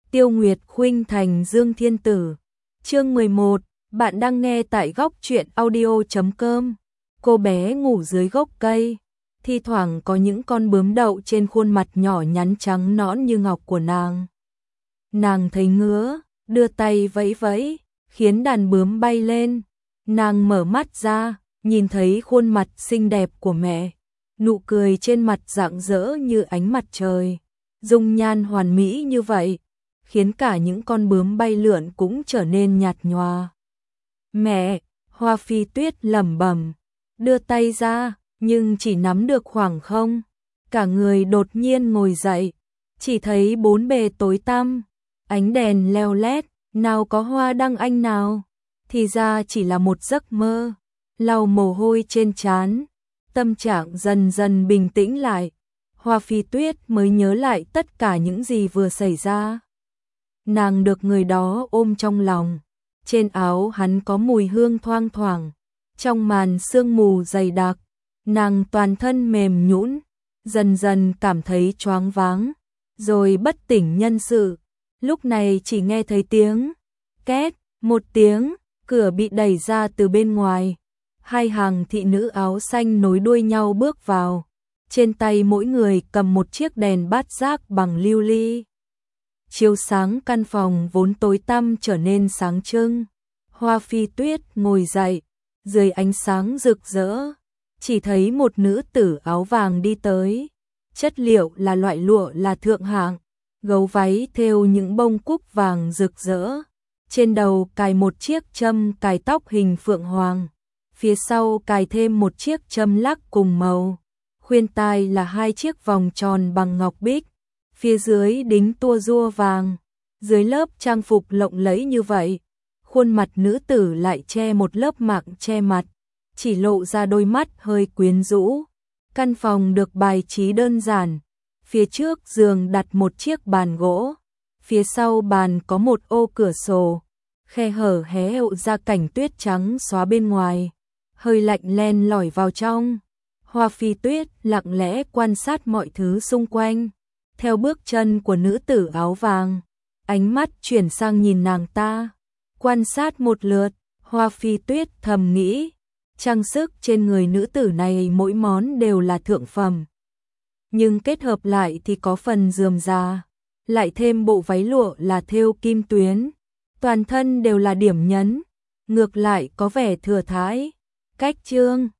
Tiêu Nguyệt khuynh thành Dương Thiên Tử. Chương 11, bạn đang nghe tại góc truyện audio.com. Cô bé ngủ dưới gốc cây, thi thoảng có những con bướm đậu trên khuôn mặt nhỏ nhắn trắng nõn như ngọc của nàng. Nàng thấy ngứa, đưa tay vẫy vẫy, khiến đàn bướm bay lên. Nàng mở mắt ra, nhìn thấy khuôn mặt xinh đẹp của mẹ, nụ cười trên mặt rạng rỡ như ánh mặt trời, dung nhan hoàn mỹ như vậy, khiến cả những con bướm bay lượn cũng trở nên nhạt nhòa. Mẹ, Hoa Phi Tuyết lẩm bẩm, đưa tay ra, nhưng chỉ nắm được khoảng không. Cả người đột nhiên ngồi dậy, chỉ thấy bốn bề tối tăm, ánh đèn leo lét, nào có hoa đăng anh nào, thì ra chỉ là một giấc mơ. Lau mồ hôi trên trán, tâm trạng dần dần bình tĩnh lại, Hoa Phi Tuyết mới nhớ lại tất cả những gì vừa xảy ra. Nàng được người đó ôm trong lòng, trên áo hắn có mùi hương thoang thoảng, trong màn sương mù dày đặc, nàng toàn thân mềm nhũn, dần dần cảm thấy choáng váng, rồi bất tỉnh nhân sự. Lúc này chỉ nghe thấy tiếng két, một tiếng, cửa bị đẩy ra từ bên ngoài. Hai hàng thị nữ áo xanh nối đuôi nhau bước vào, trên tay mỗi người cầm một chiếc đèn bát giác bằng lưu ly. Chiếu sáng căn phòng vốn tối tăm trở nên sáng trưng. Hoa Phi Tuyết ngồi dậy, dưới ánh sáng rực rỡ, chỉ thấy một nữ tử áo vàng đi tới. Chất liệu là loại lụa là thượng hạng, gấu váy thêu những bông cúc vàng rực rỡ, trên đầu cài một chiếc châm cài tóc hình phượng hoàng, phía sau cài thêm một chiếc châm lắc cùng màu, khuyên tai là hai chiếc vòng tròn bằng ngọc bích, phía dưới đính tua rua vàng. Dưới lớp trang phục lộng lẫy như vậy, khuôn mặt nữ tử lại che một lớp mạng che mặt, chỉ lộ ra đôi mắt hơi quyến rũ. Căn phòng được bài trí đơn giản, phía trước giường đặt một chiếc bàn gỗ, phía sau bàn có một ô cửa sổ, khe hở hé lộ ra cảnh tuyết trắng xóa bên ngoài, hơi lạnh len lỏi vào trong. Hoa Phi Tuyết lặng lẽ quan sát mọi thứ xung quanh, theo bước chân của nữ tử áo vàng, ánh mắt chuyển sang nhìn nàng ta, quan sát một lượt. Hoa Phi Tuyết thầm nghĩ, trang sức trên người nữ tử này mỗi món đều là thượng phẩm, nhưng kết hợp lại thì có phần rườm rà, lại thêm bộ váy lụa là thêu kim tuyến, toàn thân đều là điểm nhấn, ngược lại có vẻ thừa thãi. Cách chương